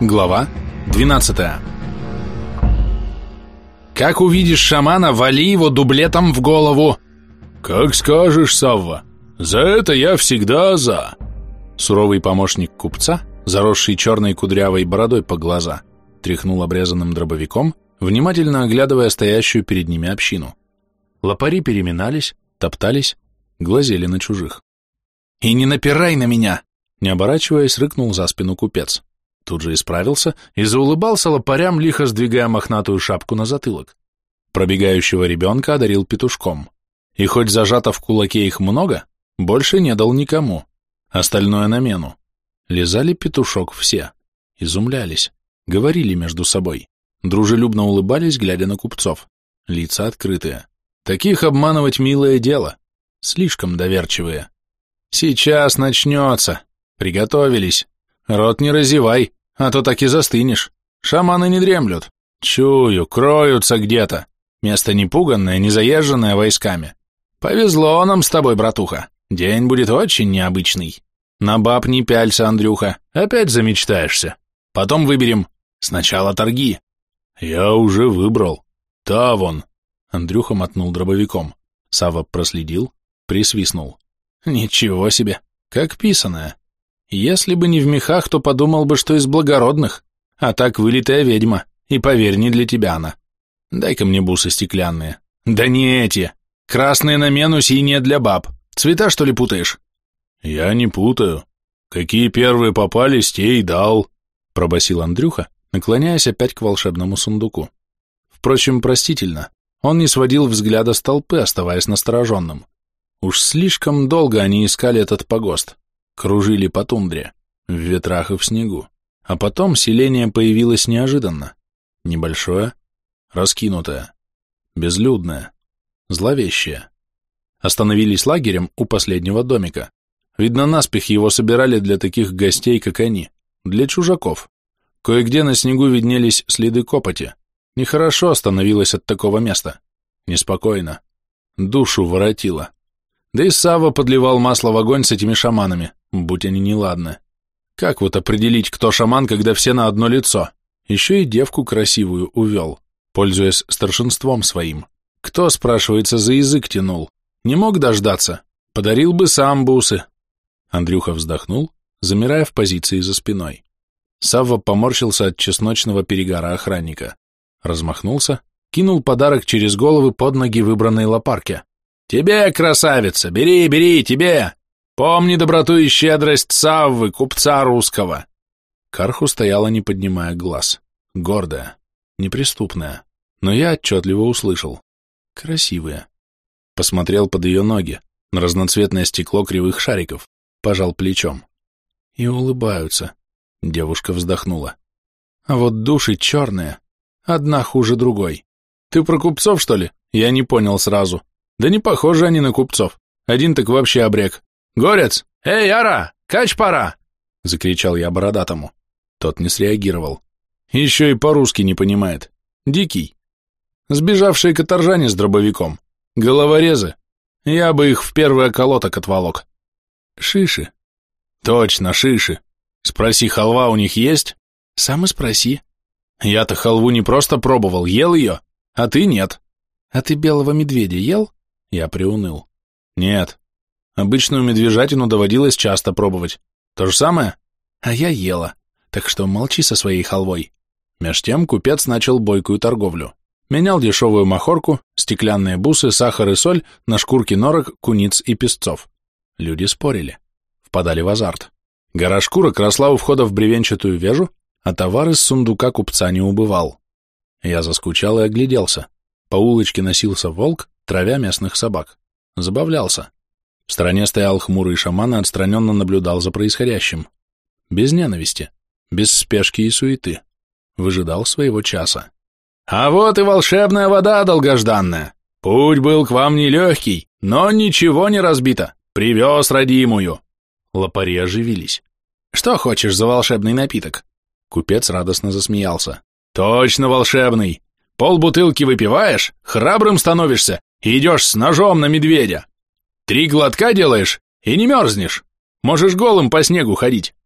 Глава 12. Как увидишь шамана, вали его дублетом в голову. Как скажешь, Савва. За это я всегда за. Суровый помощник купца, заросший черной кудрявой бородой по глаза, тряхнул обрезанным дробовиком, внимательно оглядывая стоящую перед ними общину. Лопари переминались, топтались, глазели на чужих. «И не напирай на меня!» Не оборачиваясь, рыкнул за спину купец. Тут же исправился и заулыбался лопарям, лихо сдвигая мохнатую шапку на затылок. Пробегающего ребенка одарил петушком. И хоть зажато в кулаке их много, больше не дал никому. Остальное на мену. Лизали петушок все. Изумлялись. Говорили между собой. Дружелюбно улыбались, глядя на купцов. Лица открытые. Таких обманывать милое дело. Слишком доверчивые. Сейчас начнется. Приготовились. Рот не разевай, а то так и застынешь. Шаманы не дремлют. Чую, кроются где-то. Место не пуганное, не заезженное войсками. Повезло нам с тобой, братуха. День будет очень необычный. На баб не пялься, Андрюха. Опять замечтаешься. Потом выберем. Сначала торги. Я уже выбрал. Та вон. Андрюха мотнул дробовиком. Савва проследил, присвистнул. Ничего себе, как писаное. Если бы не в мехах, то подумал бы, что из благородных, а так вылитая ведьма, и поверь, не для тебя она. Дай-ка мне бусы стеклянные. Да не эти. Красные на мену, синие для баб. Цвета, что ли, путаешь? Я не путаю. Какие первые попались, те и дал, пробасил Андрюха, наклоняясь опять к волшебному сундуку. Впрочем, простительно, он не сводил взгляда с толпы, оставаясь настороженным. Уж слишком долго они искали этот погост. Кружили по тундре, в ветрах и в снегу. А потом селение появилось неожиданно. Небольшое, раскинутое, безлюдное, зловещее. Остановились лагерем у последнего домика. Видно, наспех его собирали для таких гостей, как они, для чужаков. Кое-где на снегу виднелись следы копоти. Нехорошо становилось от такого места. Неспокойно. Душу воротило. Да и Савва подливал масло в огонь с этими шаманами, будь они неладны. Как вот определить, кто шаман, когда все на одно лицо? Еще и девку красивую увел, пользуясь старшинством своим. Кто, спрашивается, за язык тянул? Не мог дождаться? Подарил бы сам бусы. Андрюха вздохнул, замирая в позиции за спиной. Савва поморщился от чесночного перегара охранника. Размахнулся, кинул подарок через головы под ноги выбранной лопарке. «Тебе, красавица, бери, бери, тебе! Помни доброту и щедрость Саввы, купца русского!» Карху стояла, не поднимая глаз, гордая, неприступная, но я отчетливо услышал. Красивые. Посмотрел под ее ноги, на разноцветное стекло кривых шариков, пожал плечом. И улыбаются. Девушка вздохнула. А вот души черные, одна хуже другой. Ты про купцов, что ли? Я не понял сразу. Да не похожи они на купцов. Один так вообще обрек. «Горец! Эй, Ара! Кач пора!» Закричал я бородатому. Тот не среагировал. Еще и по-русски не понимает. Дикий. Сбежавшие каторжане с дробовиком. Головорезы. Я бы их в первый околоток отволок. Шиши. Точно, шиши. Спроси, халва у них есть? Сам и спроси. Я-то халву не просто пробовал, ел ее, а ты нет. А ты белого медведя ел? Я приуныл. Нет. Обычную медвежатину доводилось часто пробовать. То же самое? А я ела. Так что молчи со своей халвой. Меж тем купец начал бойкую торговлю. Менял дешевую махорку, стеклянные бусы, сахар и соль на шкурки норок, куниц и песцов. Люди спорили. Впадали в азарт. Гора шкурок росла у входа в бревенчатую вежу, а товар из сундука купца не убывал. Я заскучал и огляделся. По улочке носился волк, травя местных собак. Забавлялся. В стороне стоял хмурый шаман и отстраненно наблюдал за происходящим. Без ненависти, без спешки и суеты. Выжидал своего часа. «А вот и волшебная вода долгожданная. Путь был к вам нелегкий, но ничего не разбито. Привез родимую». Лопари оживились. «Что хочешь за волшебный напиток?» Купец радостно засмеялся. «Точно волшебный. Полбутылки выпиваешь, храбрым становишься и идешь с ножом на медведя. 3 глотка делаешь и не мерзнешь. Можешь голым по снегу ходить.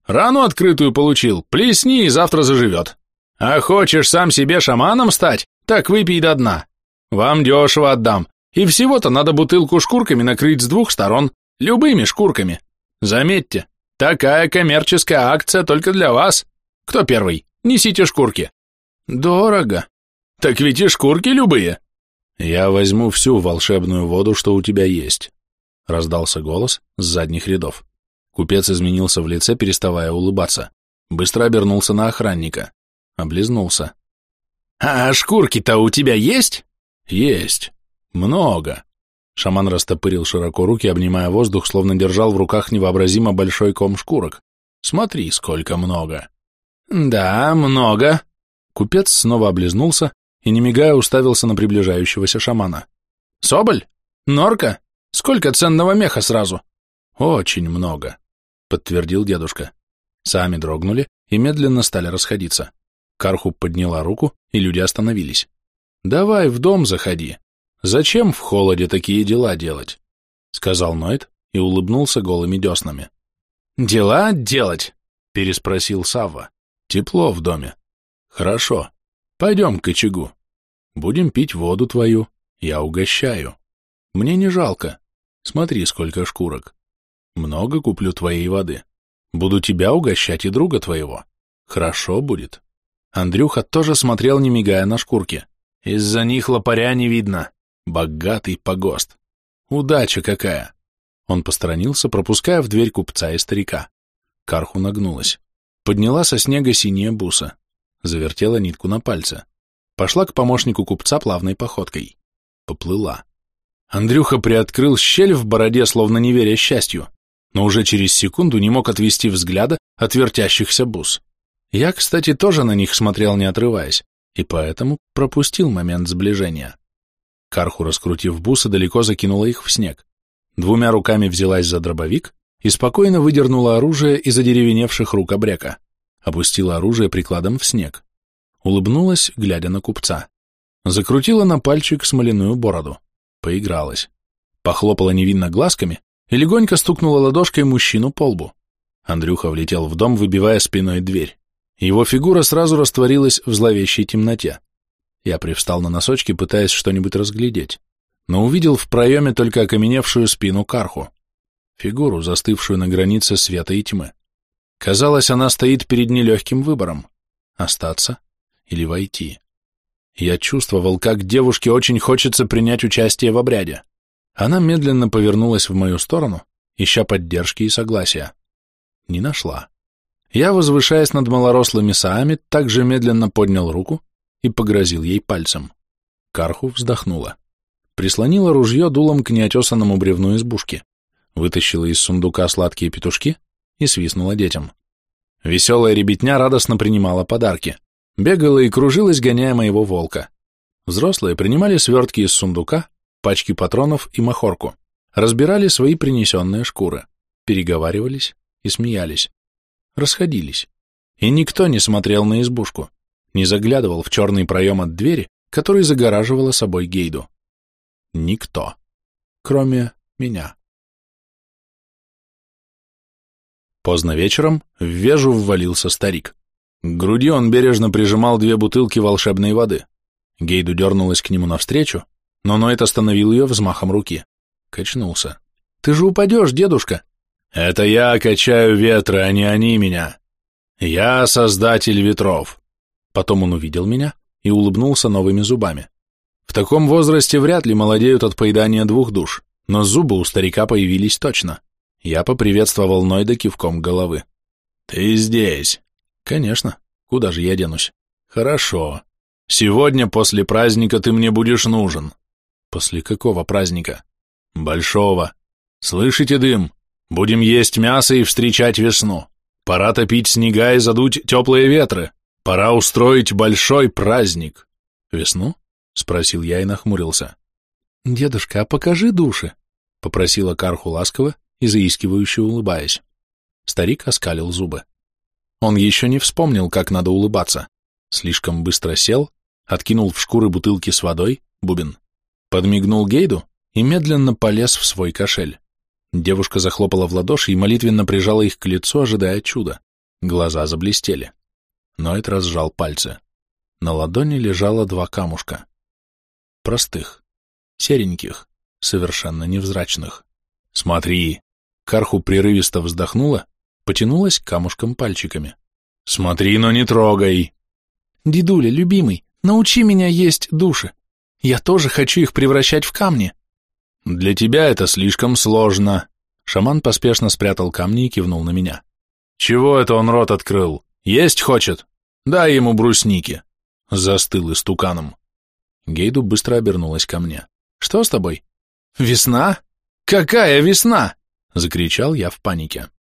Рану открытую получил, плесни и завтра заживет. А хочешь сам себе шаманом стать, так выпей до дна. Вам дешево отдам, и всего-то надо бутылку шкурками накрыть с 2 сторон, любыми шкурками. Заметьте, такая коммерческая акция только для вас. Кто первый? Несите шкурки. Дорого. Так ведь и шкурки любые. Я возьму всю волшебную воду, что у тебя есть. Раздался голос с задних рядов. Купец изменился в лице, переставая улыбаться. Быстро обернулся на охранника. Облизнулся. А шкурки-то у тебя есть? Есть. Много. Шаман растопырил широко руки, обнимая воздух, словно держал в руках невообразимо большой ком шкурок. Смотри, сколько много. Да, много. Купец снова облизнулся и, не мигая, уставился на приближающегося шамана. Соболь? Норка? Сколько ценного меха сразу? Очень много, подтвердил дедушка. Сами дрогнули и медленно стали расходиться. Карху подняла руку, и люди остановились. Давай в дом заходи. Зачем в холоде такие дела делать? Сказал Нойд и улыбнулся голыми деснами. Дела делать? Переспросил Савва. Тепло в доме. Хорошо. Пойдем к очагу. Будем пить воду твою. Я угощаю. Мне не жалко. Смотри, сколько шкурок. Много куплю твоей воды. Буду тебя угощать и друга твоего. Хорошо будет. Андрюха тоже смотрел, не мигая, на шкурки. Из-за них лопаря не видно. Богатый погост. Удача какая. Он посторонился, пропуская в дверь купца и старика. Карху нагнулась. Подняла со снега синие бусы. Завертела нитку на пальце. Пошла к помощнику купца плавной походкой. Поплыла. Андрюха приоткрыл щель в бороде, словно не веря счастью, но уже через секунду не мог отвести взгляда от вертящихся бус. Я, кстати, тоже на них смотрел, не отрываясь, и поэтому пропустил момент сближения. Карху, раскрутив бусы, далеко закинула их в снег. 2 руками взялась за дробовик и спокойно выдернула оружие из одеревеневших рук обрека. Опустила оружие прикладом в снег. Улыбнулась, глядя на купца. Закрутила на пальчик смоляную бороду. Поигралась. Похлопала невинно глазками и легонько стукнула ладошкой мужчину по лбу. Андрюха влетел в дом, выбивая спиной дверь. Его фигура сразу растворилась в зловещей темноте. Я привстал на носочки, пытаясь что-нибудь разглядеть, но увидел в проеме только окаменевшую спину Карху, фигуру, застывшую на границе света и тьмы. Казалось, она стоит перед нелегким выбором — остаться или войти. Я чувствовал, как девушке очень хочется принять участие в обряде. Она медленно повернулась в мою сторону, ища поддержки и согласия. Не нашла. Я, возвышаясь над малорослыми саами, также медленно поднял руку и погрозил ей пальцем. Карху вздохнула. Прислонила ружье дулом к неотесанному бревну избушки, вытащила из сундука сладкие петушки и свистнула детям. Веселая ребятня радостно принимала подарки. Бегала и кружилась, гоняя моего волка. Взрослые принимали свертки из сундука, пачки патронов и махорку, разбирали свои принесенные шкуры, переговаривались и смеялись. Расходились. И никто не смотрел на избушку, не заглядывал в черный проем от двери, который загораживала собой Гейду. Никто, кроме меня. Поздно вечером в вежу ввалился старик. К груди он бережно прижимал 2 бутылки волшебной воды. Гейду дернулась к нему навстречу, но Нойд остановил ее взмахом руки. Качнулся. «Ты же упадешь, дедушка!» «Это я качаю ветры, а не они меня. Я создатель ветров». Потом он увидел меня и улыбнулся новыми зубами. В таком возрасте вряд ли молодеют от поедания 2 душ, но зубы у старика появились точно. Я поприветствовал Нойда кивком головы. «Ты здесь?» «Конечно. Куда же я денусь?» «Хорошо. Сегодня после праздника ты мне будешь нужен». «После какого праздника?» «Большого. Слышите дым? Будем есть мясо и встречать весну. Пора топить снега и задуть теплые ветры. Пора устроить большой праздник». «Весну?» — спросил я и нахмурился. «Дедушка, а покажи души», — попросила Карху ласково и заискивающе улыбаясь. Старик оскалил зубы. Он еще не вспомнил, как надо улыбаться. Слишком быстро сел, откинул в шкуры бутылки с водой, бубен, подмигнул Гейду и медленно полез в свой кошель. Девушка захлопала в ладоши и молитвенно прижала их к лицу, ожидая чуда. Глаза заблестели. Нойд разжал пальцы. На ладони лежало 2 камушка. Простых, сереньких, совершенно невзрачных. «Смотри!» Карху прерывисто вздохнула, потянулась к камушкам пальчиками. «Смотри, но не трогай!» «Дедуля, любимый, научи меня есть души. Я тоже хочу их превращать в камни». «Для тебя это слишком сложно». Шаман поспешно спрятал камни и кивнул на меня. «Чего это он рот открыл? Есть хочет? Дай ему брусники». Застыл истуканом. Гейду быстро обернулась ко мне. «Что с тобой?» «Весна? Какая весна?» — закричал я в панике.